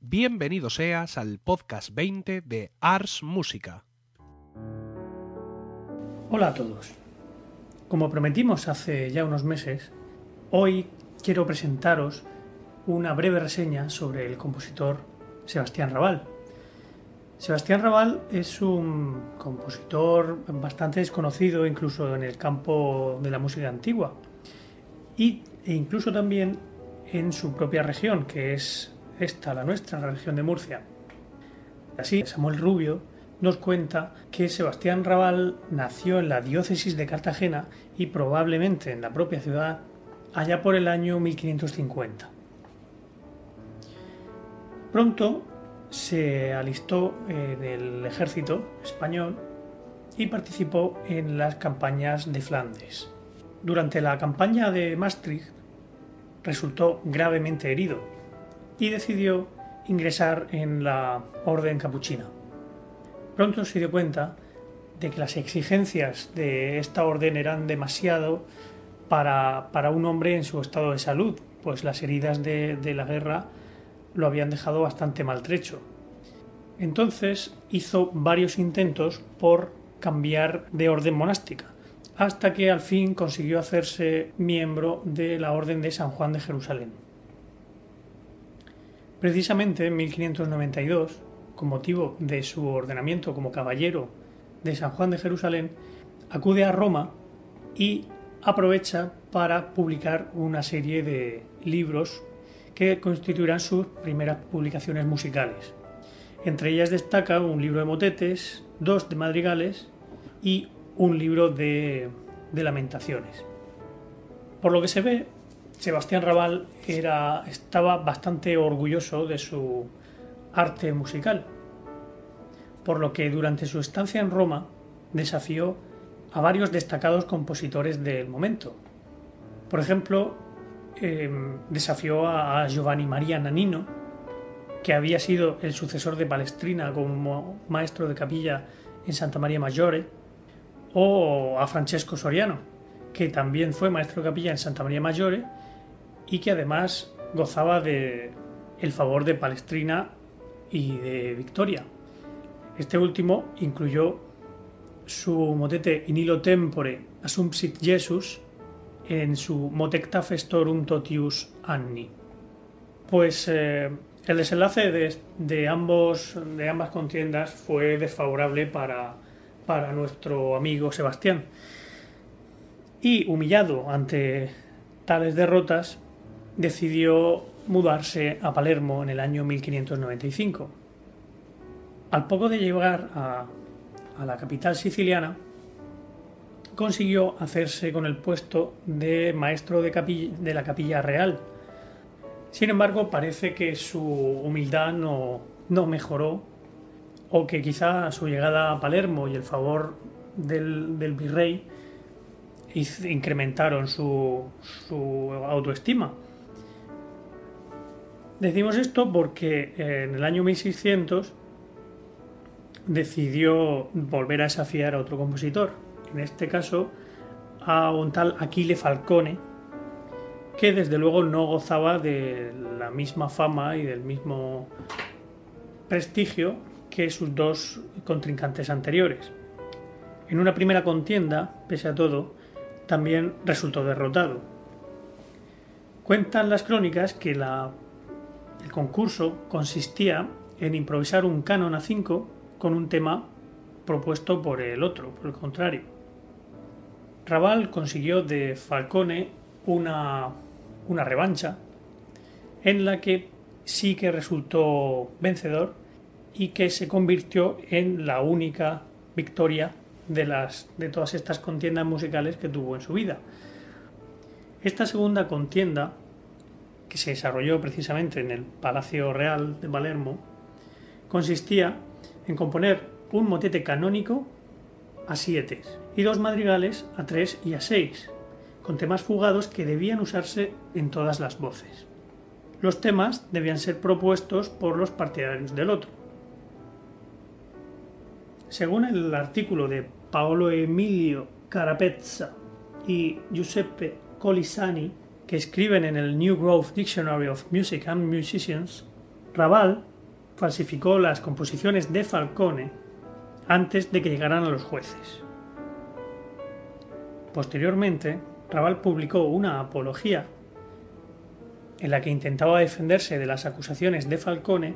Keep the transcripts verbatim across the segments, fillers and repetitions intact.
Bienvenido seas al podcast veinte de Ars Música. Hola a todos. Como prometimos hace ya unos meses, hoy quiero presentaros una breve reseña sobre el compositor Sebastián Raval. Sebastián Raval es un compositor bastante desconocido incluso en el campo de la música antigua y, e incluso también en su propia región, que es esta, la nuestra, la región de Murcia. Así, Samuel Rubio nos cuenta que Sebastián Raval nació en la diócesis de Cartagena y probablemente en la propia ciudad allá por el año mil quinientos cincuenta. Pronto se alistó en el ejército español y participó en las campañas de Flandes. Durante la campaña de Maastricht resultó gravemente herido y decidió ingresar en la orden capuchina. Pronto se dio cuenta de que las exigencias de esta orden eran demasiado para, para un hombre en su estado de salud, pues las heridas de, de la guerra lo habían dejado bastante maltrecho. Entonces hizo varios intentos por cambiar de orden monástica, hasta que al fin consiguió hacerse miembro de la Orden de San Juan de Jerusalén. Precisamente en mil quinientos noventa y dos, con motivo de su ordenamiento como caballero de San Juan de Jerusalén, acude a Roma y aprovecha para publicar una serie de libros que constituirán sus primeras publicaciones musicales. Entre ellas destaca un libro de motetes, dos de madrigales y un libro de, de lamentaciones. Por lo que se ve, Sebastián Raval era, estaba bastante orgulloso de su arte musical, por lo que durante su estancia en Roma desafió a varios destacados compositores del momento. Por ejemplo, eh, desafió a Giovanni Maria Nannino, que había sido el sucesor de Palestrina como maestro de capilla en Santa Maria Maggiore, o a Francesco Soriano, que también fue maestro de capilla en Santa Maria Maggiore y que además gozaba de el favor de Palestrina y de Victoria. Este último incluyó su motete In illo tempore assumpsit Jesus en su Motecta festorum totius anni. Pues eh, el desenlace de, de, ambos, de ambas contiendas fue desfavorable para, para nuestro amigo Sebastián. Y humillado ante tales derrotas, decidió mudarse a Palermo en el año mil quinientos noventa y cinco. Al poco de llegar a, a la capital siciliana, consiguió hacerse con el puesto de maestro de, capilla, de la Capilla Real. Sin embargo, parece que su humildad no, no mejoró, o que quizá su llegada a Palermo y el favor del, del virrey incrementaron su, su autoestima. Decimos esto porque en el año mil seiscientos decidió volver a desafiar a otro compositor, en este caso a un tal Achille Falcone, que desde luego no gozaba de la misma fama y del mismo prestigio que sus dos contrincantes anteriores. En una primera contienda, pese a todo, también resultó derrotado. Cuentan las crónicas que la, el concurso consistía en improvisar un canon a cinco con un tema propuesto por el otro, por el contrario. Raval consiguió de Falcone una, una revancha en la que sí que resultó vencedor y que se convirtió en la única victoria de, las, de todas estas contiendas musicales que tuvo en su vida. Esta segunda contienda, que se desarrolló precisamente en el Palacio Real de Palermo, consistía en componer un motete canónico a siete y dos madrigales a tres y a seis, con temas fugados que debían usarse en todas las voces. Los temas debían ser propuestos por los partidarios del otro. Según el artículo de Paolo Emilio Carapezza y Giuseppe Colisani, que escriben en el New Grove Dictionary of Music and Musicians, Raval falsificó las composiciones de Falcone antes de que llegaran a los jueces. Posteriormente, Raval publicó una apología en la que intentaba defenderse de las acusaciones de Falcone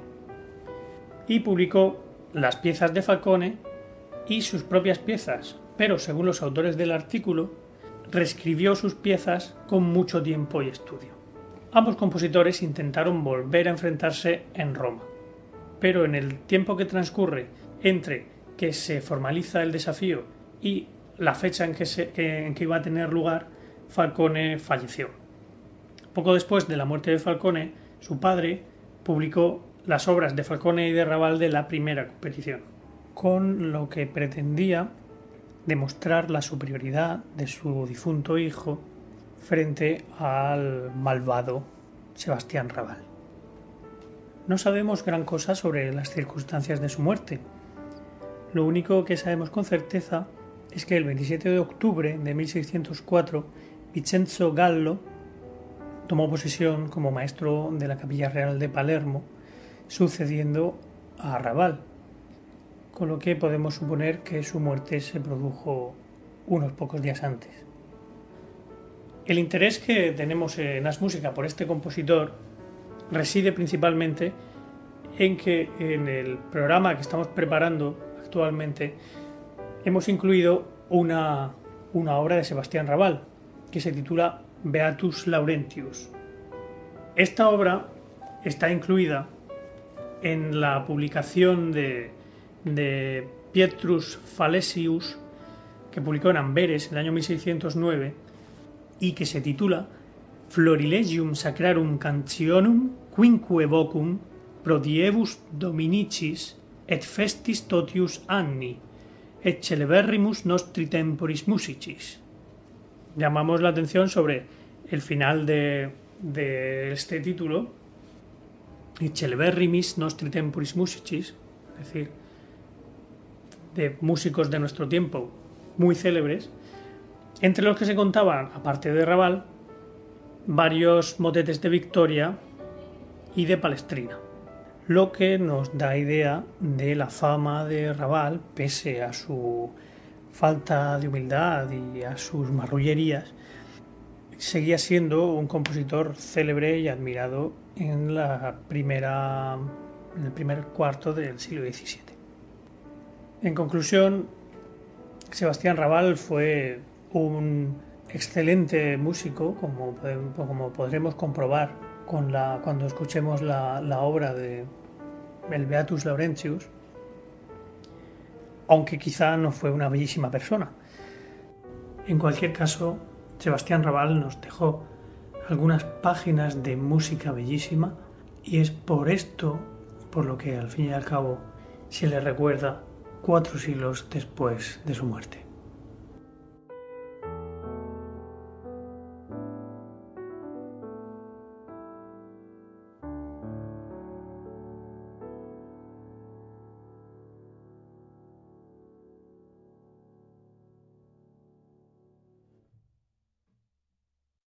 y publicó las piezas de Falcone y sus propias piezas, pero según los autores del artículo, reescribió sus piezas con mucho tiempo y estudio. Ambos compositores intentaron volver a enfrentarse en Roma, pero en el tiempo que transcurre entre que se formaliza el desafío y la fecha en que, se, que, en que iba a tener lugar, Falcone falleció. Poco después de la muerte de Falcone, su padre publicó las obras de Falcone y de Raval de la primera competición, con lo que pretendía demostrar la superioridad de su difunto hijo frente al malvado Sebastián Raval. No sabemos gran cosa sobre las circunstancias de su muerte. Lo único que sabemos con certeza es que el veintisiete de octubre de mil seiscientos cuatro Vincenzo Gallo tomó posesión como maestro de la Capilla Real de Palermo, sucediendo a Raval, con lo que podemos suponer que su muerte se produjo unos pocos días antes. El interés que tenemos en As Música por este compositor reside principalmente en que en el programa que estamos preparando actualmente hemos incluido una, una obra de Sebastián Raval que se titula Beatus Laurentius. Esta obra está incluida en la publicación de, de Pietrus Falesius, que publicó en Amberes en el año mil seiscientos nueve y que se titula Florilegium Sacrarum Cantionum quinque vocum pro diebus dominicis et festis totius anni et celeberrimus nostri temporis musicis. Llamamos la atención sobre el final de, de este título, et celeberrimis nostri temporis musicis, es decir, de músicos de nuestro tiempo muy célebres, entre los que se contaban, aparte de Raval, varios motetes de Victoria y de Palestrina, lo que nos da idea de la fama de Raval, pese a su falta de humildad y a sus marrullerías. Seguía siendo un compositor célebre y admirado en la primera, en el primer cuarto del siglo diecisiete. En conclusión, Sebastián Raval fue un excelente músico, como, como podremos comprobar con la, cuando escuchemos la, la obra de el Beatus Laurentius, aunque quizá no fue una bellísima persona. En cualquier caso, Sebastián Raval nos dejó algunas páginas de música bellísima y es por esto por lo que al fin y al cabo se le recuerda cuatro siglos después de su muerte.